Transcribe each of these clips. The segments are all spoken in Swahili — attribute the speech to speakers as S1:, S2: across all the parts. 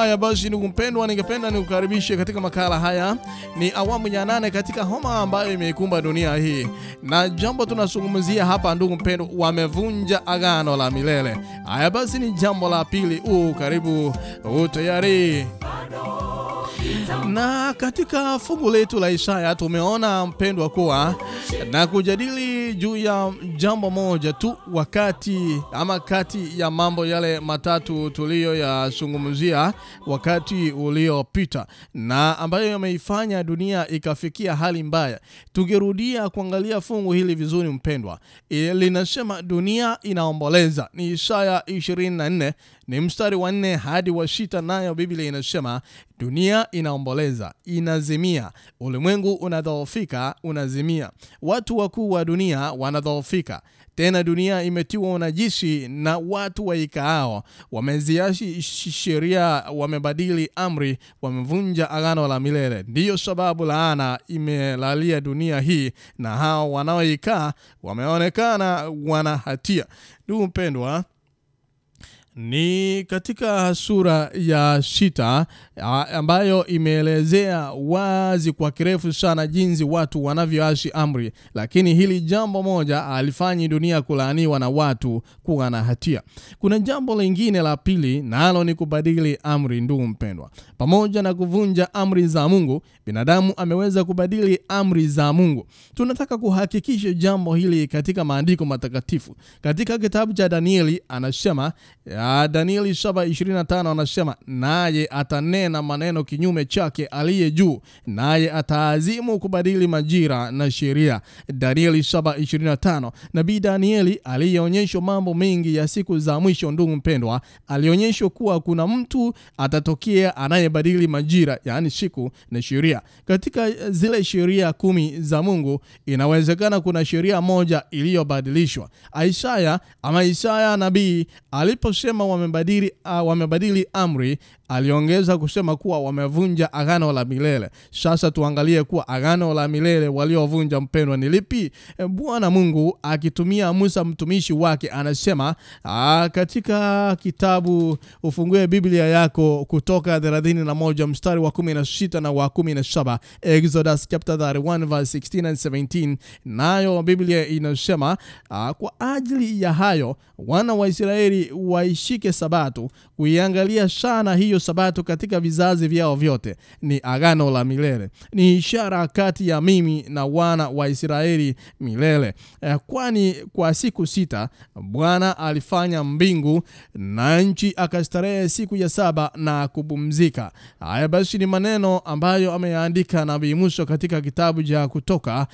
S1: Haya basi ndugu mpendwa, ningependa nikukaribishe katika makala haya. Ni awamu ya 8 katika homa ambayo imeikumba dunia hii. Na jambo tunazungumzia hapa ndugu mpendwa, wamevunja agano la milele. Haya basi ni jambo la pili. Karibu, tayari. Na katika fungu letu la Isaya tumeona mpendwa kuwa na kujadili juu ya jambo moja tu kati ya mambo yale matatu tuliyoyazungumzia wakati uliopita, na ambayo yameifanya dunia ikafikia hali mbaya. Tungerudia kuangalia fungu hili vizuri mpendwa. Linasema dunia inaomboleza. Ni Isaya 24 ni mstari wa 4 hadi wa 6, nayo Biblia inasema dunia inaomboleza, inazimia, ulimwengu unadhoofika, unazimia, watu wakuu wa dunia wanadhoofika. Tena dunia imetiwa unajisi na watu waikaao, wameziashi sheria, wamebadili amri, wamevunja agano la milele. Ndiyo sababu laana imelalia dunia hii, na hao wanaoikaa wameonekana wana hatia. Ndugu mpendwa, ni katika sura ya 6 ambayo imeelezea wazi kwa kirefu sana jinsi watu wanavyoashi amri, lakini hili jambo moja alifanyi dunia kulaaniwa na watu kuwa na hatia. Kuna jambo lingine la pili, nalo ni kubadili amri. Ndugu mpendwa, pamoja na kuvunja amri za Mungu, binadamu ameweza kubadili amri za Mungu. Tunataka kuhakikisha jambo hili katika maandiko matakatifu. Katika kitabu cha Danieli anasema, Danieli 7:25 anasema, naye atanena maneno kinyume chake aliye juu, naye ataazimu kubadili majira na sheria. Danieli 7:25. Nabii Danieli alionyeshwa mambo mengi ya siku za mwisho. Ndugu mpendwa, alionyeshwa kuwa kuna mtu atatokea anayebadili majira, yani siku na sheria. Katika zile sheria 10 za Mungu, inawezekana kuna sheria moja iliyobadilishwa. Isaya nabii aliposema wamebadili amri, aliongeza kusema kuwa wamevunja agano la milele. Sasa tuangalie kuwa agano la milele waliovunja mpendwa ni lipi. Bwana Mungu akitumia Musa mtumishi wake anasema katika kitabu, ufungue Biblia yako, Kutoka 31 mstari wa 16 na wa 17, Exodus chapter 31 verse 16 and 17. Nayo Biblia inasema kwa ajili ya hayo wana wa Israeli waishike sabato, kuiangalia sana hiyo sabato katika vizazi vyao vyote. Ni agano la milele, ni ishara kati ya mimi na wana wa Israeli milele. Kwani kwa siku 6 Bwana alifanya mbingu na nchi, akastarehe siku ya 7 na kupumzika. Haya basi ni maneno ambayo ameandika Nabii Musa katika kitabu cha Kutoka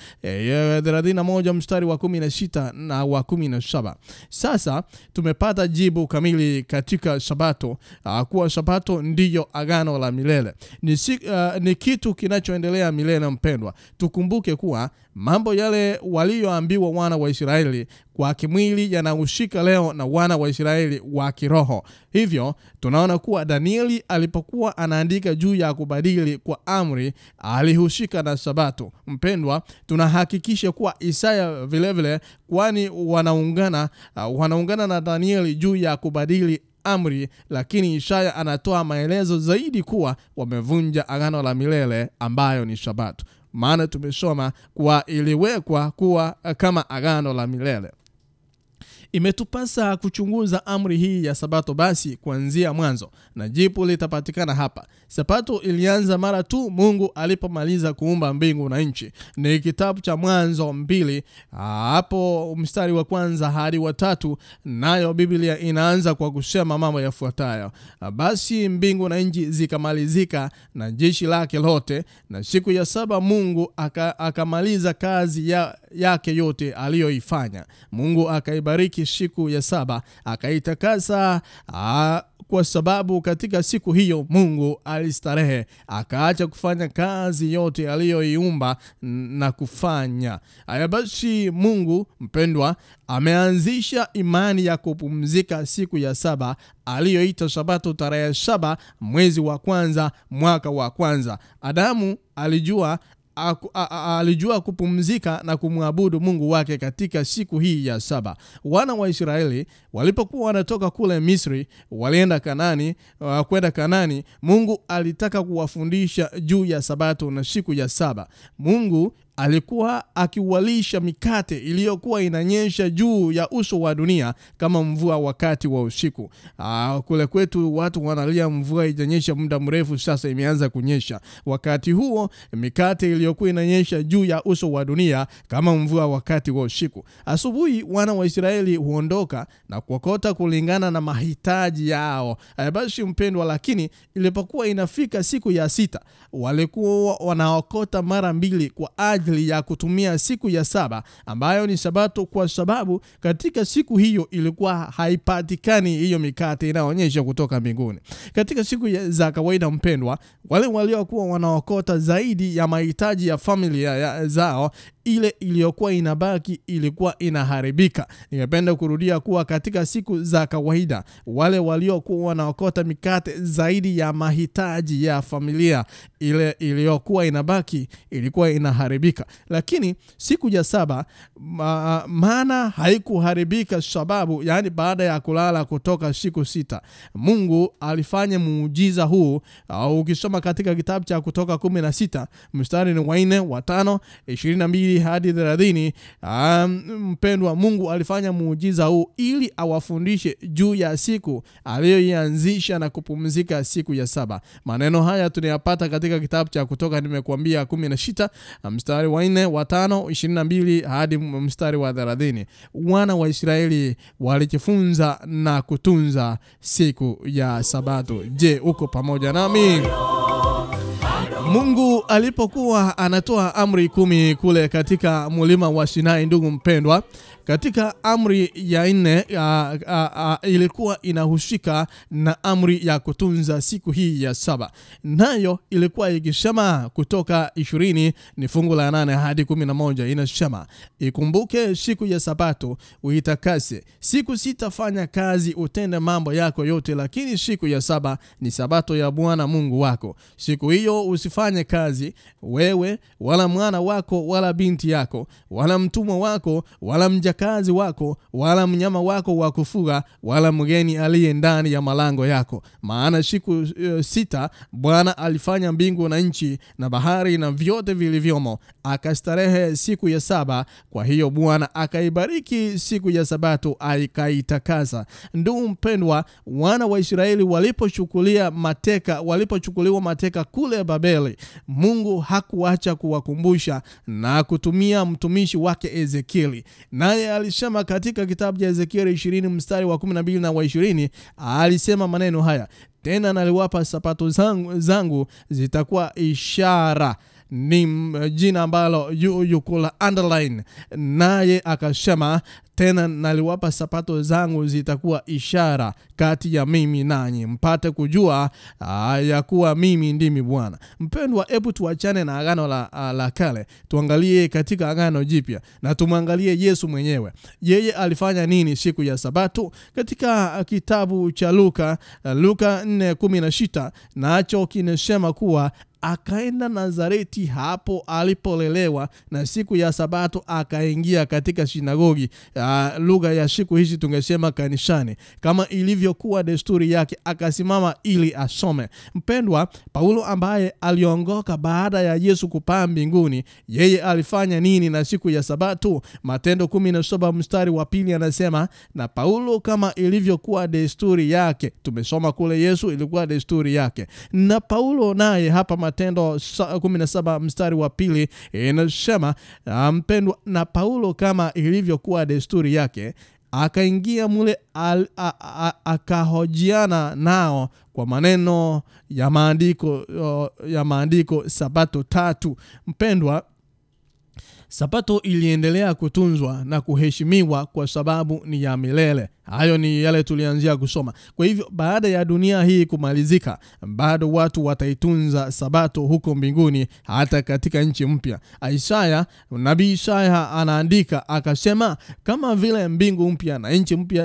S1: 31 mstari wa 16 na wa 17. Sasa tumepata jibu kamili katika sabato, kuwa sabato ndiyo agano la milele. Ni kitu kinachoendelea milele mpendwa. Tukumbuke kuwa mambo yale walioambiwa wana wa Israeli kwa kimwili yanahusika leo na wana wa Israeli wa kiroho. Hivyo tunaona kuwa Danieli alipokuwa anaandika juu ya kubadili kwa amri, alihusika na sabato. Mpendwa, tunahakikisha kuwa Isaya vile vile, kwani wanaungana na Danieli juu ya kubadili amri, lakini Isaya anatoa maelezo zaidi kuwa wamevunja agano la milele ambayo ni sabato. Maana tumesoma kuwa iliwekwa kuwa kama agano la milele. Imetupasa kuchunguza amri hii ya sabato basi kuanzia mwanzo, na jibu litapatikana hapa. Sabato ilianza mara tu Mungu alipomaliza kuumba mbingu na nchi. Ni kitabu cha Mwanzo 2 hapo mstari wa 1 hadi wa 3, nayo Biblia inaanza kwa kusema mambo yafuatayo: basi mbingu na nchi zikamalizika na jeshi lake lote, na siku ya 7 Mungu akamaliza kazi yake yote aliyoifanya. Mungu akaibariki siku ya 7, akaitakasa, kwa sababu katika siku hiyo Mungu alistarehe, akaacha kufanya kazi yote aliyoiumba na kufanya. Haya basi Mungu mpendwa ameanzisha imani ya kupumzika siku ya 7 aliyoita sabato tarehe 7 mwezi wa 1 mwaka wa 1. Adamu alijua alijua kupumzika na kumwabudu Mungu wake katika siku hii ya saba. Wana wa Israeli walipokuwa wanatoka kule Misri walienda kwenda Kanaani, Mungu alitaka kuwafundisha juu ya Sabato na siku ya saba. Mungu alikuwa akiwalisha mikate iliyokuwa inanyesha juu ya uso wa dunia kama mvua wakati wa usiku. Kule kwetu watu wanalia mvua ijanyesha muda mrefu, sasa imeanza kunyesha. Wakati huo mikate iliyokuwa inanyesha juu ya uso wa dunia kama mvua wakati wa usiku. Asubuhi wana wa Israeli huondoka na kuokota kulingana na mahitaji yao. Basi mpendwa, lakini ilipokuwa inafika siku ya sita, walikuwa wanaokota mara mbili kwa ajili ya kutumia siku ya saba ambayo ni Sabato, kwa sababu katika siku hiyo ilikuwa haipatikani hiyo mikate inaonyesha kutoka mbinguni. Katika siku za kawaida mpendwa, wale waliokuwa wanaokota zaidi ya mahitaji ya familia zao, ile iliyokuwa inabaki ilikuwa inaharibika. Ningependa kurudia kuwa katika siku za kawaida wale waliokuwa wanaokota mikate zaidi ya mahitaji ya familia, ile iliyokuwa inabaki ilikuwa inaharibika. Lakini siku ya saba maana haikuharibika, sababu yani baada ya kulala kutoka siku sita, Mungu alifanya muujiza huu. Ukisoma katika kitabu cha Kutoka 16 mstari ni 4, 5, 22 hadi 30, mpendwa, Mungu alifanya muujiza huu ili awafundishe juu ya siku aliyoianzisha na kupumzika siku ya saba. Maneno haya tunayapata katika kitabu cha Kutoka nimekuambia 16 mstari wa 4, wa 5, 22 hadi mstari wa 30. Wana wa Israeli walijifunza na kutunza siku ya Sabato. Je, uko pamoja nami? Mungu alipokuwa anatoa amri 10 kule katika mlima wa Sinai, ndugu mpendwa, katika amri ya 4 ilikuwa inahusika na amri ya kutunza siku hii ya saba. Nayo ilikuwa ikisema Kutoka 20 ni fungu la 8 hadi 11, inasema, ikumbuke siku ya Sabato uitakase. Siku sita fanya kazi utende mambo yako yote, lakini siku ya saba ni Sabato ya Bwana Mungu wako. Siku hiyo usifanye kazi, wewe wala mwana wako wala binti yako wala mtumwa wako wala mjakazi wako wala mnyama wako wa kufuga wala mgeni aliye ndani ya malango yako. Maana siku sita Bwana alifanya mbingu na nchi na bahari na vyote vilivyomo, akastarehe siku ya saba. Kwa hiyo Bwana akaibariki siku ya Sabato akaitakasa. Ndugu mpendwa, wana wa Israeli walipochukuliwa mateka kule Babeli, Mungu hakuacha kuwakumbusha na kutumia mtumishi wake Ezekieli. Naye alisema katika kitabu cha Ezekieli 20 mstari wa 12 na wa 20, alisema maneno haya, tena naliwapa Sabato zangu zitakuwa ishara. Ni jina ambalo you could underline. Naye akasema, tena naliwapa Sabato zangu zitakuwa ishara kati ya mimi nanyi, mpate kujua ya kuwa mimi ndimi Bwana. Mpendwa, hebu tuachane na agano la kale, tuangalie katika agano jipya na tumwangalie Yesu mwenyewe. Yeye alifanya nini siku ya Sabato? Katika kitabu cha Luka 4:16, nacho kinasema kuwa akaenda Nazareti, hapo alipolelewa, na siku ya Sabato akaingia katika sinagogi. Lugha ya siku hizi tungesema kanisani. Kama ilivyokuwa desturi yake, akasimama ili asome. Mpendwa, Paulo ambaye aliongoka baada ya Yesu kupaa mbinguni, yeye alifanya nini na siku ya Sabato? Matendo 17 mstari wa 2 anasema, na Paulo kama ilivyokuwa desturi yake. Tumesoma kule Yesu ilikuwa desturi yake. Na Paulo naye hapa Matendo 17 mstari wa 2 inasema, mpendwa, na Paulo kama ilivyokuwa desturi yake akaingia mule akahojiana nao kwa maneno ya maandiko Sabato 3. Mpendwa, Sabato iliendelea kutunzwa na kuheshimiwa kwa sababu ni ya milele. Hayo ni yale tulianzia kusoma. Kwa hivyo baada ya dunia hii kumalizika, bado watu wataitunza Sabato huko mbinguni, hata katika nchi mpya. Nabii Isaya anaandika akasema, kama vile mbingu mpya na nchi mpya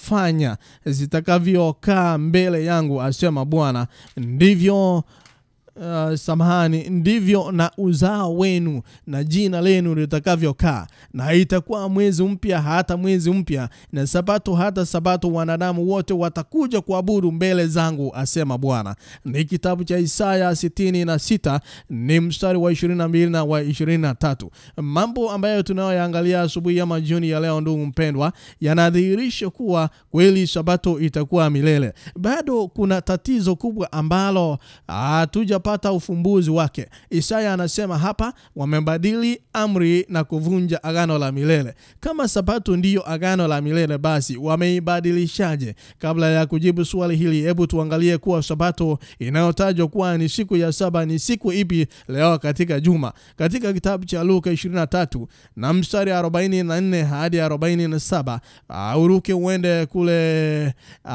S1: nitakazofanya zitakavyokaa mbele yangu, asema Bwana, samahani, ndivyo na uzao wenu na jina lenu litakavyokaa, na itakuwa mwezi mpya hata mwezi mpya, na sabato hata sabato, wanadamu wote watakuja kuabudu mbele zangu, asema Bwana. Ni kitabu cha Isaya 66 ni mstari wa 22 na wa 23. Mambo ambayo tunayoangalia asubuhi ya jioni ya leo, ndugu mpendwa, yanadhihirisha kuwa kweli sabato itakuwa milele. Bado kuna tatizo kubwa ambalo hatujapata ufumbuzi wake. Isaya anasema hapa, wamebadili amri na kuvunja agano la milele. Kama sabato ndiyo agano la milele, basi wameibadilishaje? Kabla ya kujibu swali hili, hebu tuangalie kuwa sabato inayotajwa kuwa ni siku ya saba ni siku ipi leo katika juma. Katika kitabu cha Luka 23 na mstari 44 hadi 47, uruke uende kule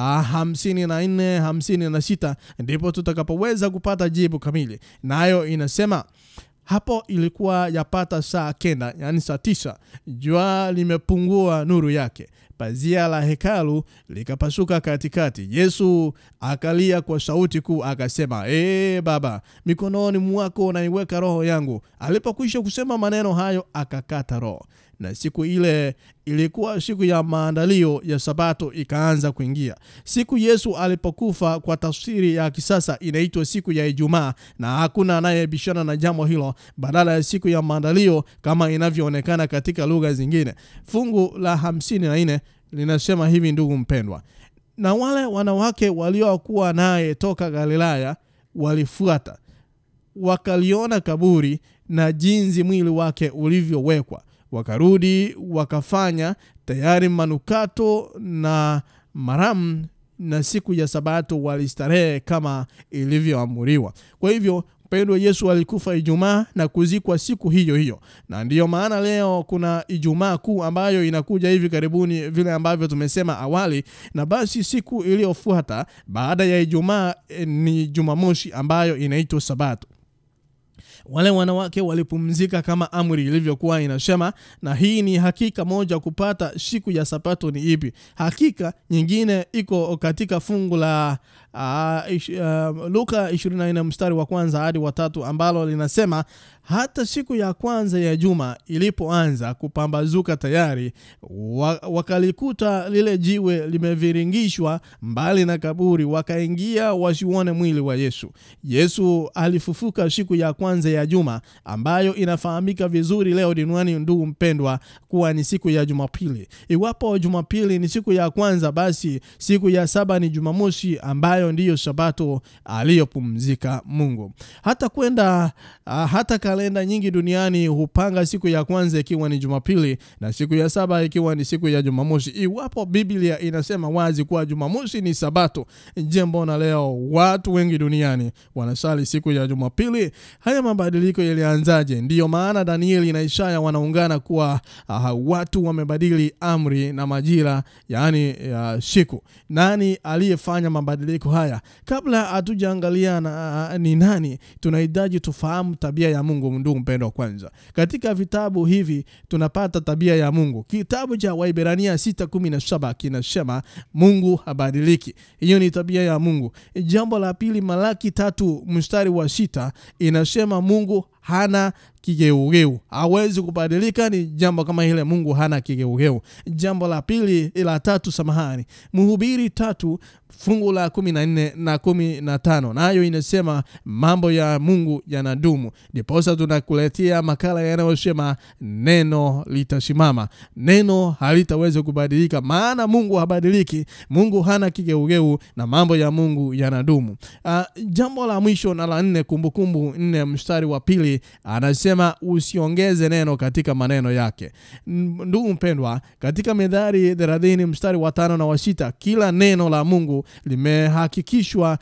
S1: 54 56, ndipo tutakapoweza kupata jibu kamili. Nayo inasema, hapo ilikuwa yapata saa 9, yani saa 9, jua limepungua nuru yake. Pazia la hekalu likapasuka katikati. Yesu akalia kwa sauti kuu akasema, Baba, mikononi mwako naiweka roho yangu. Alipokwisha kusema maneno hayo, akakata roho. Na siku ile ilikuwa siku ya maandalio ya sabato ikaanza kuingia. Siku Yesu alipokufa, kwa tafsiri ya kisasa, inaitwa siku ya Ijumaa, na hakuna anayebishana na jambo hilo, badala ya siku ya maandalio kama inavyoonekana katika lugha zingine. Fungu la 54 linasema hivi, ndugu mpendwa, na wale wanawake waliokuwa naye toka Galilaya walifuata, wakaliona kaburi na jinsi mwili wake ulivyowekwa. Wakarudi wakafanya tayari manukato na maramu, na siku ya sabato walistarehe kama ilivyoamuriwa. Kwa hivyo mpendwa, Yesu alikufa Ijumaa na kuzikwa siku hiyo hiyo. Na ndiyo maana leo kuna Ijumaa Kuu ambayo inakuja hivi karibuni, vile ambavyo tumesema awali. Na basi siku iliyofuata baada ya Ijumaa ni Jumamosi ambayo inaitwa Sabato. Wale wanawake walipumzika kama amri ilivyokuwa inasema, na hii ni hakika moja kupata siku ya sabato ni ipi. Hakika nyingine iko katika fungu la Luka 24 mstari wa 1 hadi wa 3, ambalo linasema, hata siku ya kwanza ya juma ilipoanza kupambazuka tayari, wakalikuta lile jiwe limeviringishwa mbali na kaburi, wakaingia wasione mwili wa Yesu. Yesu alifufuka siku ya kwanza ya juma, ambayo inafahamika vizuri leo duniani, ndugu mpendwa, kuwa ni siku ya Jumapili. Iwapo Jumapili ni siku ya kwanza, basi siku ya saba ni Jumamosi, ambayo ndiyo sabato aliyopumzika Mungu. Hata kalenda nyingi duniani hupanga siku ya kwanza ikiwa ni Jumapili na siku ya saba ikiwa ni siku ya Jumamosi. Iwapo Biblia inasema wazi kuwa Jumamosi ni sabato, je, mbona leo watu wengi duniani wanasali siku ya Jumapili? Haya mabadiliko yalianzaje? Ndiyo maana Danieli na Isaya wanaungana kuwa watu wamebadili amri na majira, yani siku. Nani aliyefanya mabadiliko haya? Kabla hatujaangalia ni nani, tunahitaji tufahamu tabia ya Mungu, ndugu mpendwa. Kwanza, katika vitabu hivi tunapata tabia ya Mungu. Kitabu cha Waebrania 6:17 kinasema Mungu habadiliki. Hiyo ni tabia ya Mungu. Jambo la pili, Malaki 3 mstari wa 6 inasema Mungu hana kigeugeu, hawezi kubadilika. Ni jambo kama hile, Mungu hana kigeugeu. Jambo la pili, ila tatu, samahani, Mhubiri 3 fungu la 14 na 15, nayo inasema mambo ya Mungu yanadumu. Ndiposa tunakuletea makala yanayosema neno litasimama. Neno halitaweza kubadilika, maana Mungu habadiliki, Mungu hana kigeugeu, na mambo ya Mungu yanadumu. Jambo la mwisho na la 4, Kumbukumbu 4 mstari wa 2 anasema usiongeze neno katika maneno yake. Ndugu mpendwa, katika Methali 30 mstari wa 5 na wa 6, kila neno la Mungu limehakikishwa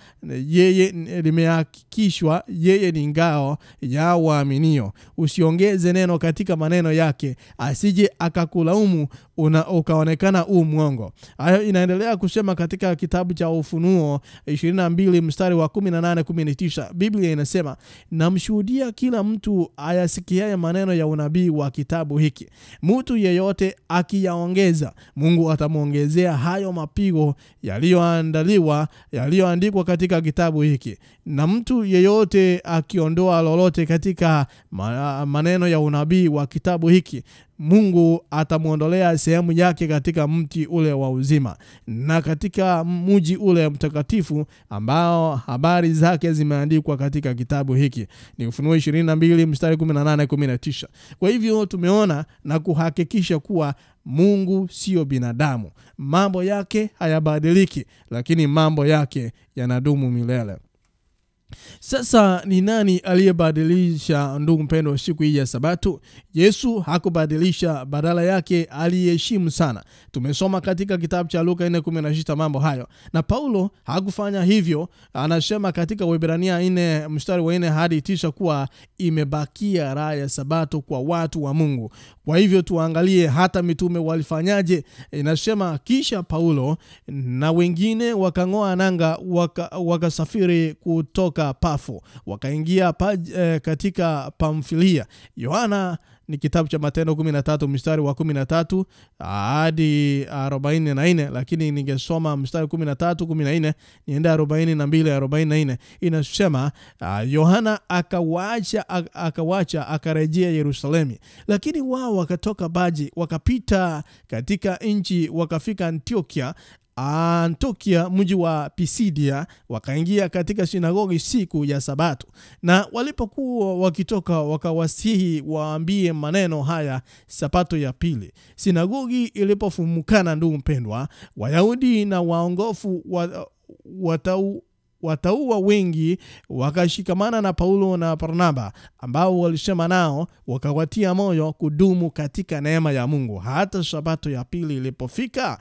S1: yeye ni ngao ya waaminio. Usiongeze neno katika maneno yake, asije akakulaumu ukaonekana mwongo. Hayo inaendelea kusema katika kitabu cha Ufunuo 22 mstari wa 18-19. Biblia inasema, namshuhudia kila mtu ayasikiaye maneno ya unabii wa kitabu hiki. Mtu yeyote akiyaongeza, Mungu atamuongezea hayo mapigo yaliyoandikwa katika kitabu hiki. Na mtu yeyote akiondoa lolote katika maneno ya unabii wa kitabu hiki, Mungu atamuondolea sehemu yake katika mti ule wa uzima na katika mji ule mtakatifu ambao habari zake zimeandikwa katika kitabu hiki. Ni Ufunuo 22 mstari 18-19. Kwa hivyo tumeona na kuhakikisha kuwa Mungu sio binadamu. Mambo yake hayabadiliki, lakini mambo yake yanadumu milele. Sasa ni nani aliyebadilisha, ndugu mpendwa, siku hii ya Sabato? Yesu hakubadilisha, badala yake aliheshimu sana. Tumesoma katika kitabu cha Luka 4:16 mambo hayo. Na Paulo hakufanya hivyo. Anasema katika Waebrania 4 mstari wa 4-9 kuwa imebakia raha ya Sabato kwa watu wa Mungu. Kwa hivyo tuangalie hata mitume walifanyaje. Inasema kisha Paulo na wengine wakang'oa nanga, wakasafiri kutoka Pafo, wakaingia katika Pamfilia. Yohana ni kitabu cha Matendo 13 mstari wa 13 hadi 44, lakini ningesoma mstari 13-14 niende 42-44. Inasema Yohana akawacha akarejea Yerusalemu, lakini wao wakatoka Baji, wakapita katika nchi, wakafika Antiokia mji wa Pisidia, wakaingia katika sinagogi siku ya Sabato. Na walipokuwa wakitoka, wakawasihi waambie maneno haya Sabato ya pili. Sinagogi ilipofumukana, ndugu mpendwa, Wayahudi na waongofu wataua wengi wakashikamana na Paulo na Barnaba, ambao walisema nao, wakawatia moyo kudumu katika neema ya Mungu. Hata Sabato ya pili ilipofika,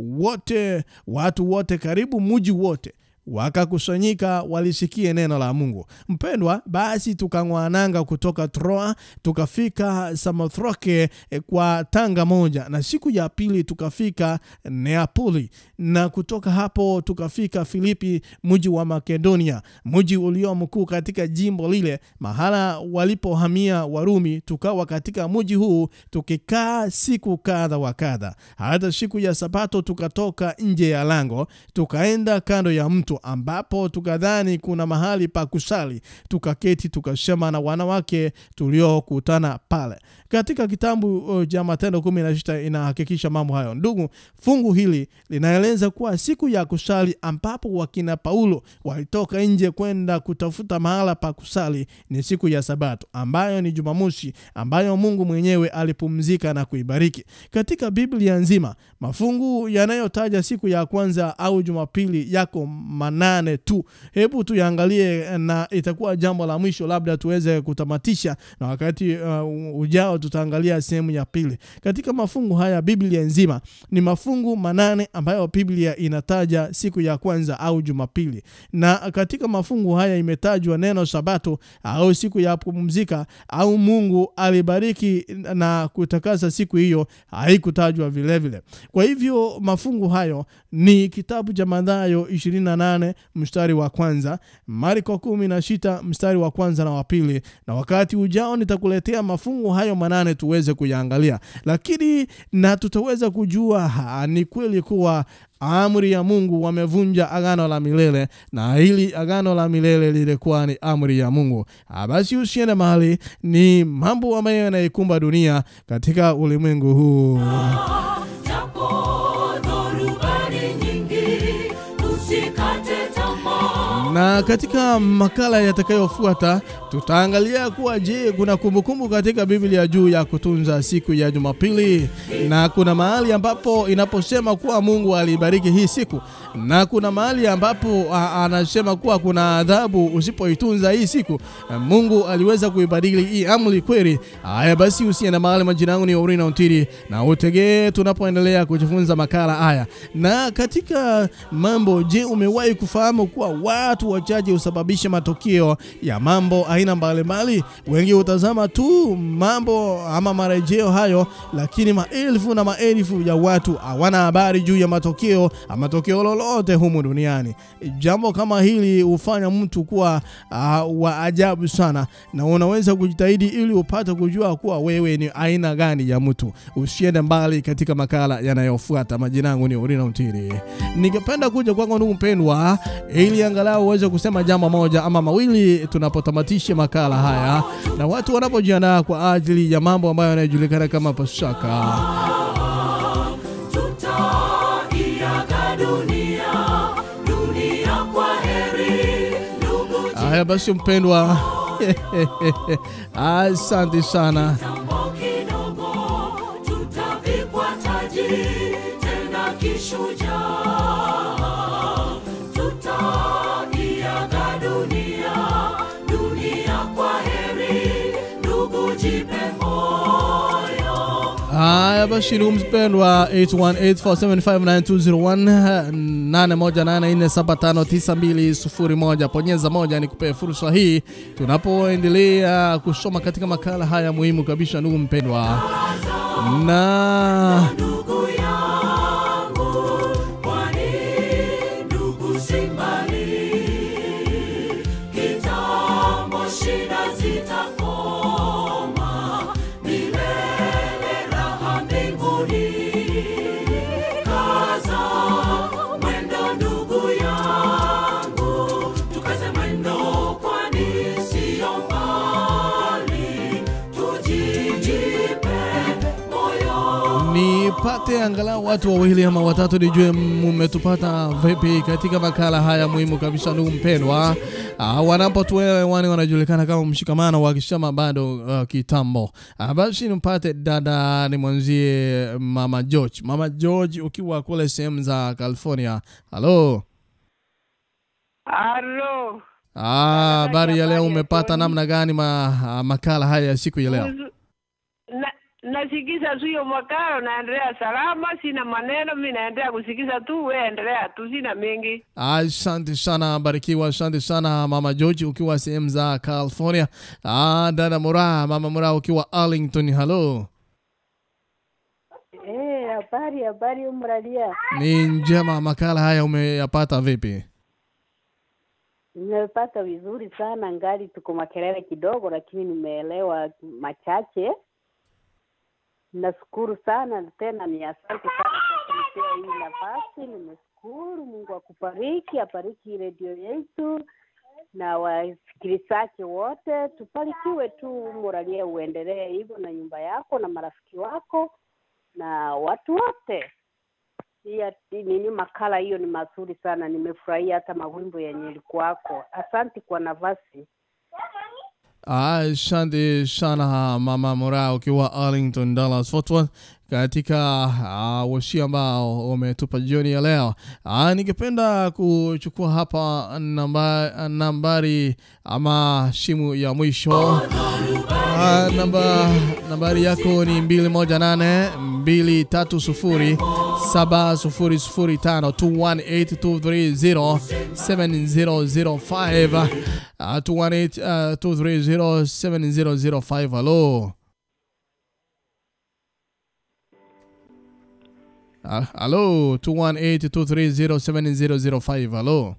S1: watu wote karibu mji wote wakakusanyika walisikie neno la Mungu. Mpendwa, basi tukang'oa nanga kutoka Troa, tukafika Samothrace kwa tanga moja, na siku ya pili tukafika Neapoli, na kutoka hapo tukafika Filipi, mji wa Makedonia, mji ulio mkuu katika jimbo lile, mahala walipohamia Warumi. Tukawa katika mji huu tukikaa siku kadha wa kadha. Hata siku ya Sabato tukatoka nje ya lango, tukaenda kando ya mto, ambapo tukadhani kuna mahali pa kusali. Tukaketi tukasema na wanawake tuliokutana pale. Katika kitabu cha Matendo 16 inahakikisha mambo hayo. Ndugu, fungu hili linaeleza kuwa siku ya kusali ambapo wakina Paulo walitoka nje kwenda kutafuta mahala pa kusali ni siku ya Sabato, ambayo ni Jumamosi, ambayo Mungu mwenyewe alipumzika na kuibariki. Katika Biblia nzima, mafungu yanayotaja siku ya kwanza au Jumapili yako 8 tu. Hebu tuangalie, na itakuwa jambo la mwisho labda tuweze kutamatisha, na wakati ujao tutaangalia sehemu ya pili. Katika mafungu haya Biblia nzima ni mafungu 8 ambayo Biblia inataja siku ya kwanza au Jumapili. Na katika mafungu haya imetajwa neno Sabato au siku ya kupumzika, au Mungu alibariki na kutakasa siku hiyo, haikutajwa vile vile. Kwa hivyo mafungu hayo ni kitabu cha Mathayo 28 mstari wa kwanza, Marko 16 mstari wa kwanza na wa pili, na wakati ujao nitakuletea mafungu hayo 8 tuweze kuyaangalia. Lakini na tutaweza kujua ni kweli kuwa amri ya Mungu wamevunja agano la milele, na hili agano la milele lilikuwa ni amri ya Mungu. Basi usiende mahali, ni mambo ambayo yanaikumba dunia katika ulimwengu huu. Na katika makala yatakayofuata tutaangalia kuwa je, kuna kumbukumbu katika Biblia juu ya kutunza siku ya Jumapili, na kuna mahali ambapo inaposema kuwa Mungu alibariki hii siku, na kuna mahali ambapo anasema kuwa kuna adhabu usipoitunza hii siku. Mungu aliweza kuibadili hii amri kweli? Haya basi usiende mahali. Majina yangu ni Orina Untiri, na utegee tunapoendelea kujifunza makala haya. Na katika mambo, je, umewahi kufahamu kuwa watu watu wachache husababisha matokeo ya mambo aina mbalimbali. Wengi hutazama tu mambo ama marejeo hayo, lakini maelfu na maelfu ya watu hawana habari juu ya matokeo lolote humu duniani. Jambo kama hili hufanya mtu kuwa wa ajabu sana, na unaweza kujitahidi ili upate kujua kuwa wewe ni aina gani ya mtu. Usiende mbali katika makala yanayofuata. Majina yangu ni Orina Mtiri. Ningependa kuja kwako ndugu mpendwa, ili angalau uweze kusema jambo moja ama mawili tunapotamatisha makala haya, na watu wanapojiandaa kwa ajili ya mambo ambayo yanajulikana kama Pasaka. Haya basi mpendwa, asante sana. Haya basi ndugu mpendwa, 8184759201 818475920. Ponyeza moja nikupe fursa hii tunapoendelea kusoma katika makala haya muhimu kabisa ndugu mpendwa. Na ndugu yangu, kwani ndugu simbali, kitambo shida zitakoma, milele raha mbinguni. Kaza mwendo ndugu yangu, tukaze mwendo kwani sio mbali, tujijipe nipate angalau watu wawili ama watatu nijue mmetupata vipi katika makala haya muhimu kabisa ndugu mpendwa. Wanapotuelewa wanajulikana kama Mshikamano wa Kishama bado kitambo. Basi nimpate dada nimwanzie Mama George. Mama George ukiwa kule sehemu za California. Hello.
S2: Hello.
S1: Habari ya leo, umepata namna gani makala haya ya siku ya leo?
S2: Nasikiza tu hiyo makala, naendelea salama, sina maneno, mimi naendelea kusikiza tu, wewe endelea tu, sina mengi.
S1: Asante sana, barikiwa, asante sana Mama George ukiwa sehemu za California. Dada Mura, Mama Mura ukiwa Arlington. Hello.
S3: Habari umradia.
S1: Ni njema. Makala haya umeyapata vipi?
S3: Nimepata vizuri sana, ngali tuko makelele kidogo lakini nimeelewa machache. Nashukuru sana tena, ni asante sana kwa kunipea hii nafasi. Nimeshukuru, Mungu akubariki, apariki radio yetu na wasikilizaji wote. Tupalikiwe tu, Muralia, uendelee hivyo na nyumba yako na marafiki wako na watu wote. Nini makala hiyo ni mazuri sana, nimefurahia hata mawimbo yenye ilikuwako. Asante kwa nafasi.
S1: Asante sana Mama Mura ukiwa Arlington, Dallas, Fort Worth, katika wasi ambao umetupa jioni ya leo. Ningependa kuchukua hapa nambari ama simu ya mwisho. Nambari yako ni 218-230-7005 218-230-7005 218-230-7005. Hello. Hello, 218-230-7005. Hello.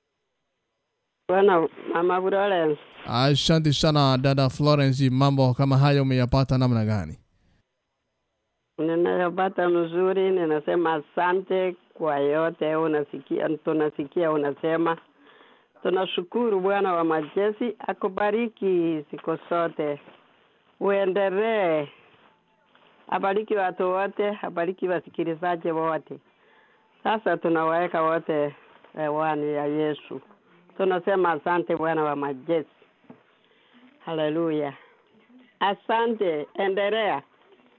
S2: Bwana Mama Florence.
S1: Asante sana dada Florence, mambo kama hayo umeyapata namna gani?
S2: Ninayapata mzuri, ninasema asante kwa yote tunasikia unasema. Tunashukuru Bwana wa majeshi, akubariki siku zote. Uendelee. Abariki watu wote, abariki wasikilizaji wote. Sasa tunawaweka wote hewani ya Yesu. Tunasema asante Bwana wa majeshi. Haleluya. Asante, endelea.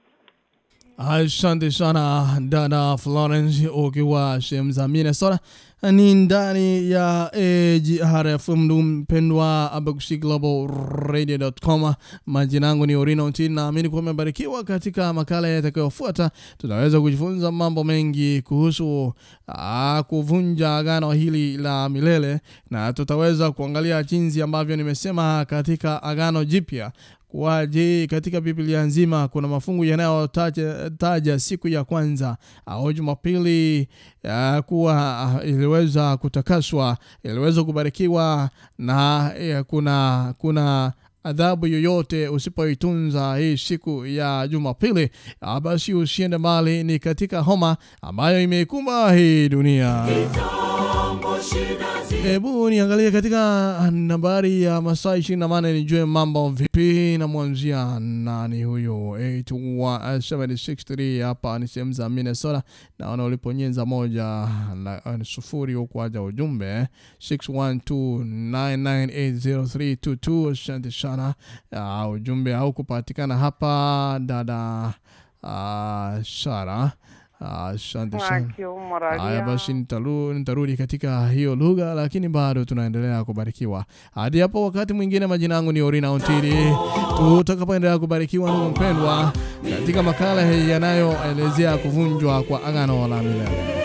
S1: Asante sana dada Florence ukiwa sehemu za Minnesota. ni ndani ya GRFM mpendwa abagusiglobal.radio.com. Majina yangu ni Orina Ontini, na naamini kuwa mmebarikiwa. Katika makala yatakayofuata tutaweza kujifunza mambo mengi kuhusu kuvunja agano hili la milele, na tutaweza kuangalia jinsi ambavyo nimesema katika agano jipya je, katika Biblia nzima kuna mafungu yanayotaja siku ya kwanza au Jumapili kuwa iliweza kutakaswa, iliweza kubarikiwa, na kuna adhabu yoyote usipoitunza hii siku ya Jumapili. Basi usiende mbali, ni katika homa ambayo imeikumba hii dunia. Hebu niangalie katika nambari ya masaa 28 nijue mambo vipi, na mwanzia nani huyo 81763 hapa ni sehemu za Minnesota, na wanauliponyenza 1-0 huko aja ujumbe 612998032. Asante sana. Ujumbe au kupatikana hapa dada Sara. Asante sana. Haya basi nitarudi katika hiyo lugha, lakini bado tunaendelea kubarikiwa. Hadi hapo wakati mwingine, majina yangu ni Orina Ontini. Tutakapoendelea kubarikiwa ndugu mpendwa katika makala yanayoelezea kuvunjwa kwa agano la milele.